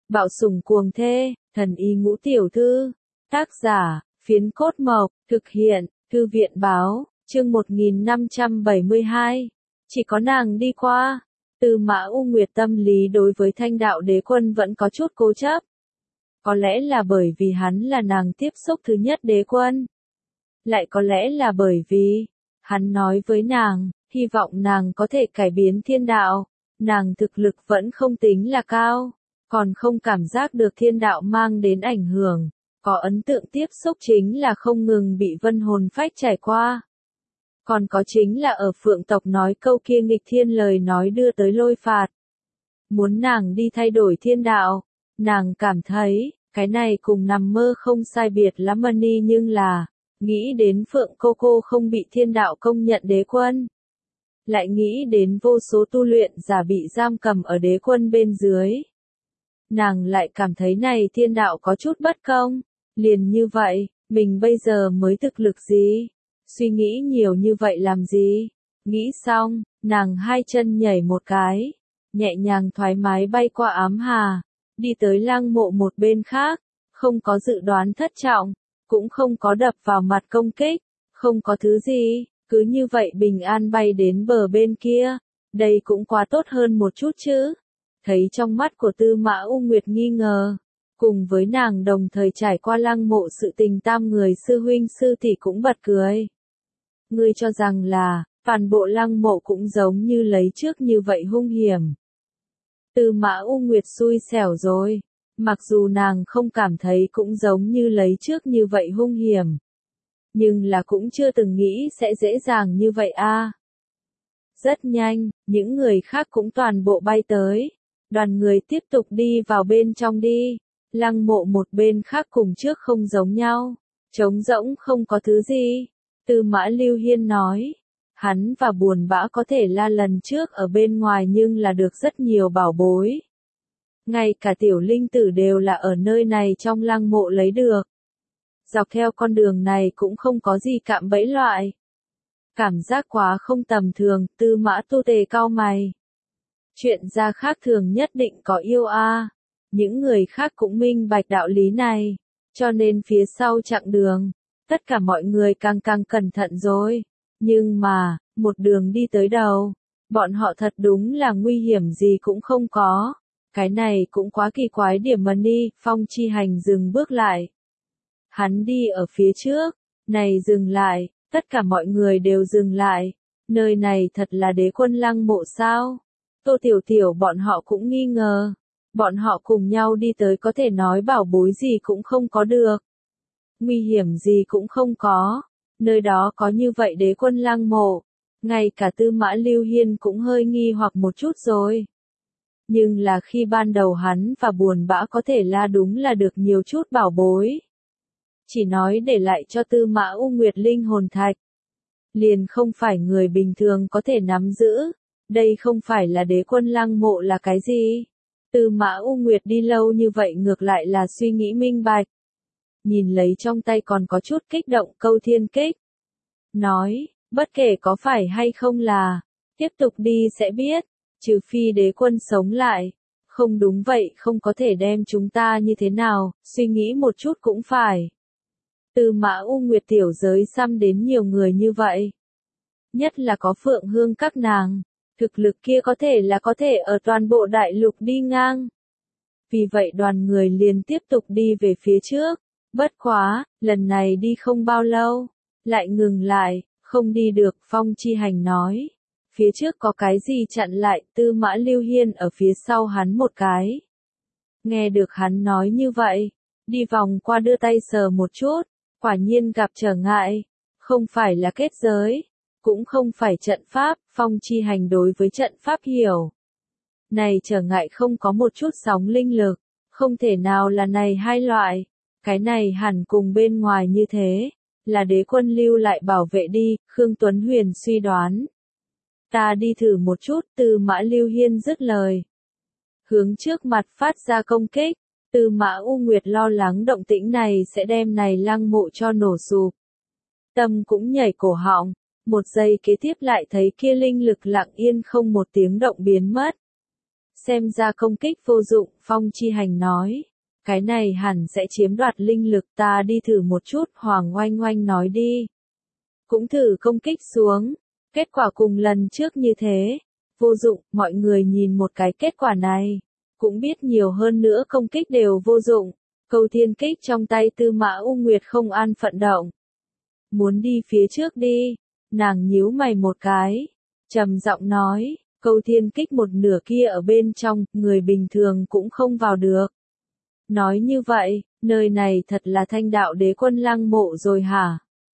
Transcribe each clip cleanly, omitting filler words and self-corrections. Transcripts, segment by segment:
Bạo sủng cuồng thê, thần y ngũ tiểu thư. Tác giả, Phiến Cốt Mộc, thực hiện, Thư viện báo, chương 1572. Chỉ có nàng đi qua. Tư Mã U Nguyệt tâm lý đối với Thanh Đạo Đế Quân vẫn có chút cố chấp. Có lẽ là bởi vì hắn là nàng tiếp xúc thứ nhất đế quân. Lại có lẽ là bởi vì, hắn nói với nàng, hy vọng nàng có thể cải biến thiên đạo. Nàng thực lực vẫn không tính là cao, còn không cảm giác được thiên đạo mang đến ảnh hưởng. Có ấn tượng tiếp xúc chính là không ngừng bị vân hồn phách trải qua. Còn có chính là ở Phượng tộc nói câu kia nghịch thiên lời nói đưa tới lôi phạt. Muốn nàng đi thay đổi thiên đạo, nàng cảm thấy, cái này cùng nằm mơ không sai biệt lắm mani, nhưng là, nghĩ đến Phượng cô không bị thiên đạo công nhận đế quân. Lại nghĩ đến vô số tu luyện giả bị giam cầm ở đế quân bên dưới. Nàng lại cảm thấy này thiên đạo có chút bất công. Liền như vậy, mình bây giờ mới thực lực gì? Suy nghĩ nhiều như vậy làm gì? Nghĩ xong, nàng hai chân nhảy một cái, nhẹ nhàng thoải mái bay qua ám hà, đi tới lăng mộ một bên khác, không có dự đoán thất trọng, cũng không có đập vào mặt công kích, không có thứ gì, cứ như vậy bình an bay đến bờ bên kia, đây cũng quá tốt hơn một chút chứ. Thấy trong mắt của Tư Mã U Nguyệt nghi ngờ. Cùng với nàng đồng thời trải qua lăng mộ sự tình, tam người sư huynh sư tỷ cũng bật cười. Ngươi cho rằng là, toàn bộ lăng mộ cũng giống như lấy trước như vậy hung hiểm. Tư Mã U Nguyệt xui xẻo rồi, mặc dù nàng không cảm thấy cũng giống như lấy trước như vậy hung hiểm. Nhưng là cũng chưa từng nghĩ sẽ dễ dàng như vậy a. Rất nhanh, những người khác cũng toàn bộ bay tới. Đoàn người tiếp tục đi vào bên trong đi. Lăng mộ một bên khác cùng trước không giống nhau, trống rỗng không có thứ gì. Tư Mã Lưu Hiên nói, hắn và buồn bã có thể la lần trước ở bên ngoài nhưng là được rất nhiều bảo bối. Ngay cả tiểu linh tử đều là ở nơi này trong lăng mộ lấy được. Dọc theo con đường này cũng không có gì cạm bẫy loại. Cảm giác quá không tầm thường, Tư Mã Tu Tề cau mày. Chuyện ra khác thường nhất định có yêu a. Những người khác cũng minh bạch đạo lý này, cho nên phía sau chặng đường, tất cả mọi người càng cẩn thận rồi. Nhưng mà, một đường đi tới đầu, bọn họ thật đúng là nguy hiểm gì cũng không có. Cái này cũng quá kỳ quái điểm mà ni. Phong Chi Hành dừng bước lại. Hắn đi ở phía trước, này dừng lại, tất cả mọi người đều dừng lại. Nơi này thật là đế quân lăng mộ sao? Tô Tiểu Tiểu bọn họ cũng nghi ngờ. Bọn họ cùng nhau đi tới có thể nói bảo bối gì cũng không có được. Nguy hiểm gì cũng không có. Nơi đó có như vậy đế quân lăng mộ. Ngay cả Tư Mã Lưu Hiên cũng hơi nghi hoặc một chút rồi. Nhưng là khi ban đầu hắn và buồn bã có thể la đúng là được nhiều chút bảo bối. Chỉ nói để lại cho Tư Mã U Nguyệt linh hồn thạch. Liền không phải người bình thường có thể nắm giữ. Đây không phải là đế quân lăng mộ là cái gì? Tư Mã U Nguyệt đi lâu như vậy ngược lại là suy nghĩ minh bạch. Nhìn lấy trong tay còn có chút kích động câu thiên kích. Nói, bất kể có phải hay không là, tiếp tục đi sẽ biết, trừ phi đế quân sống lại. Không đúng vậy không có thể đem chúng ta như thế nào, suy nghĩ một chút cũng phải. Tư Mã U Nguyệt tiểu giới xăm đến nhiều người như vậy. Nhất là có Phượng Hương các nàng. Thực lực kia có thể ở toàn bộ đại lục đi ngang. Vì vậy đoàn người liền tiếp tục đi về phía trước. Bất quá, lần này đi không bao lâu. Lại ngừng lại, không đi được. Phong Chi Hành nói. Phía trước có cái gì chặn lại? Tư Mã Lưu Hiên ở phía sau hắn một cái. Nghe được hắn nói như vậy. Đi vòng qua đưa tay sờ một chút. Quả nhiên gặp trở ngại. Không phải là kết giới. Cũng không phải trận pháp, Phong Chi Hành đối với trận pháp hiểu. Này trở ngại không có một chút sóng linh lực, không thể nào là này hai loại. Cái này hẳn cùng bên ngoài như thế, là đế quân lưu lại bảo vệ đi, Khương Tuấn Huyền suy đoán. Ta đi thử một chút, Tư Mã Lưu Hiên dứt lời. Hướng trước mặt phát ra công kích, Tư Mã U Nguyệt lo lắng động tĩnh này sẽ đem này lăng mộ cho nổ sụp. Tâm cũng nhảy cổ họng. Một giây kế tiếp lại thấy kia linh lực lặng yên không một tiếng động biến mất. Xem ra công kích vô dụng, Phong Chi Hành nói. Cái này hẳn sẽ chiếm đoạt linh lực, ta đi thử một chút, Hoàng Oanh Oanh nói đi. Cũng thử công kích xuống. Kết quả cùng lần trước như thế. Vô dụng, mọi người nhìn một cái kết quả này. Cũng biết nhiều hơn nữa công kích đều vô dụng. Câu thiên kích trong tay Tư Mã U Nguyệt không an phận động. Muốn đi phía trước đi. Nàng nhíu mày một cái. Trầm giọng nói, câu thiên kích một nửa kia ở bên trong, người bình thường cũng không vào được. Nói như vậy, nơi này thật là Thanh Đạo Đế Quân lăng mộ rồi hả?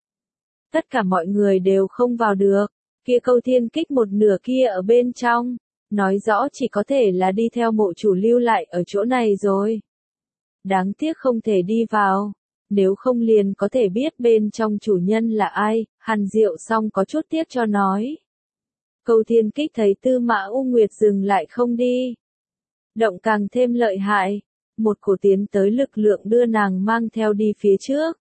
Tất cả mọi người đều không vào được, kia câu thiên kích một nửa kia ở bên trong, nói rõ chỉ có thể là đi theo mộ chủ lưu lại ở chỗ này rồi. Đáng tiếc không thể đi vào, nếu không liền có thể biết bên trong chủ nhân là ai, Hàn Diệu Song có chút tiếc cho nói. Câu thiên kích thấy Tư Mã U Nguyệt dừng lại không đi. Động càng thêm lợi hại, một cổ tiến tới lực lượng đưa nàng mang theo đi phía trước.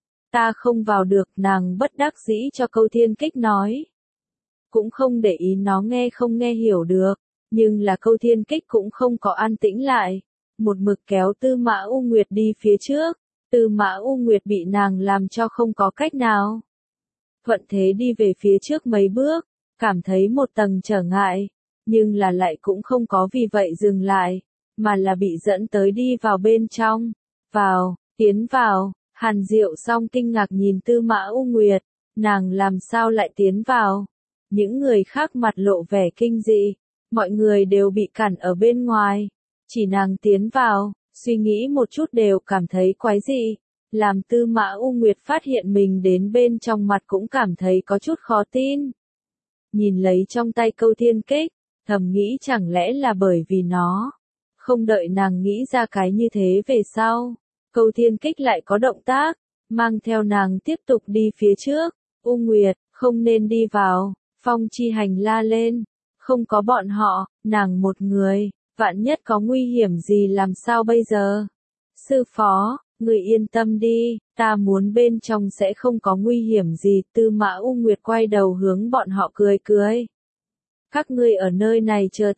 Ta không vào được, nàng bất đắc dĩ cho câu thiên kích nói. Cũng không để ý nó nghe không nghe hiểu được, nhưng là câu thiên kích cũng không có an tĩnh lại. Một mực kéo Tư Mã U Nguyệt đi phía trước, Tư Mã U Nguyệt bị nàng làm cho không có cách nào. Thuận thế đi về phía trước mấy bước, cảm thấy một tầng trở ngại, nhưng là lại cũng không có vì vậy dừng lại, mà là bị dẫn tới đi vào bên trong. Vào, tiến vào, Hàn Diệu Song kinh ngạc nhìn Tư Mã U Nguyệt, nàng làm sao lại tiến vào. Những người khác mặt lộ vẻ kinh dị, mọi người đều bị cản ở bên ngoài, chỉ nàng tiến vào, suy nghĩ một chút đều cảm thấy quái dị. Làm Tư Mã U Nguyệt phát hiện mình đến bên trong mặt cũng cảm thấy có chút khó tin. Nhìn lấy trong tay câu thiên kích, thầm nghĩ chẳng lẽ là bởi vì nó. Không đợi nàng nghĩ ra cái như thế về sau, câu thiên kích lại có động tác, mang theo nàng tiếp tục đi phía trước. U Nguyệt, không nên đi vào, Phong Chi Hành la lên, không có bọn họ, nàng một người, vạn nhất có nguy hiểm gì làm sao bây giờ? Sư phó, người yên tâm đi, ta muốn bên trong sẽ không có nguy hiểm gì. Tư Mã U Nguyệt quay đầu hướng bọn họ cười cười. Các ngươi ở nơi này chờ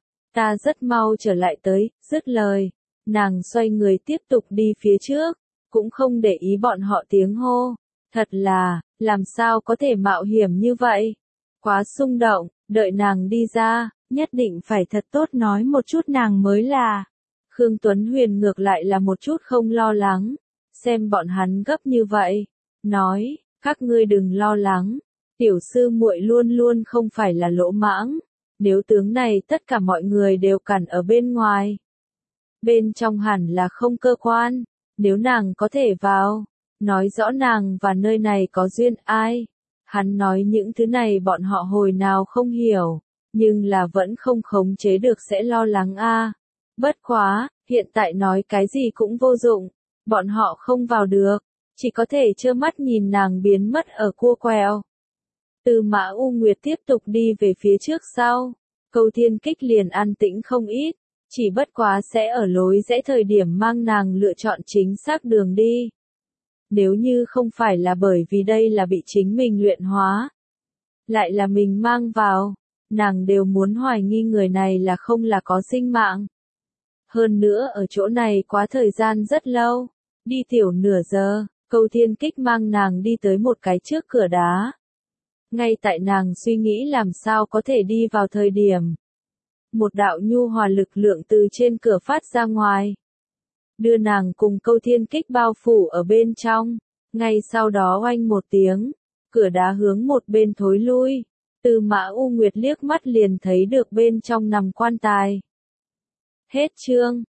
ta rất mau trở lại tới, dứt lời. Nàng xoay người tiếp tục đi phía trước, cũng không để ý bọn họ tiếng hô. Thật là, làm sao có thể mạo hiểm như vậy? Quá xung động, đợi nàng đi ra, nhất định phải thật tốt nói một chút nàng mới là. Khương Tuấn Huyền ngược lại là một chút không lo lắng, xem bọn hắn gấp như vậy, nói, các ngươi đừng lo lắng, tiểu sư muội luôn luôn không phải là lỗ mãng, nếu tướng này tất cả mọi người đều cản ở bên ngoài. Bên trong hẳn là không cơ quan, nếu nàng có thể vào, nói rõ nàng và nơi này có duyên ai. Hắn nói những thứ này bọn họ hồi nào không hiểu, nhưng là vẫn không khống chế được sẽ lo lắng a. Bất quá, hiện tại nói cái gì cũng vô dụng, bọn họ không vào được, chỉ có thể trơ mắt nhìn nàng biến mất ở cua quẹo. Tư Mã U Nguyệt tiếp tục đi về phía trước sau, câu thiên kích liền an tĩnh không ít, chỉ bất quá sẽ ở lối rẽ thời điểm mang nàng lựa chọn chính xác đường đi. Nếu như không phải là bởi vì đây là bị chính mình luyện hóa, lại là mình mang vào, nàng đều muốn hoài nghi người này là không là có sinh mạng. Hơn nữa ở chỗ này quá thời gian rất lâu, đi tiểu nửa giờ, câu thiên kích mang nàng đi tới một cái trước cửa đá. Ngay tại nàng suy nghĩ làm sao có thể đi vào thời điểm. Một đạo nhu hòa lực lượng từ trên cửa phát ra ngoài. Đưa nàng cùng câu thiên kích bao phủ ở bên trong. Ngay sau đó oanh một tiếng, cửa đá hướng một bên thối lui. Tư Mã U Nguyệt liếc mắt liền thấy được bên trong nằm quan tài. Hết chương.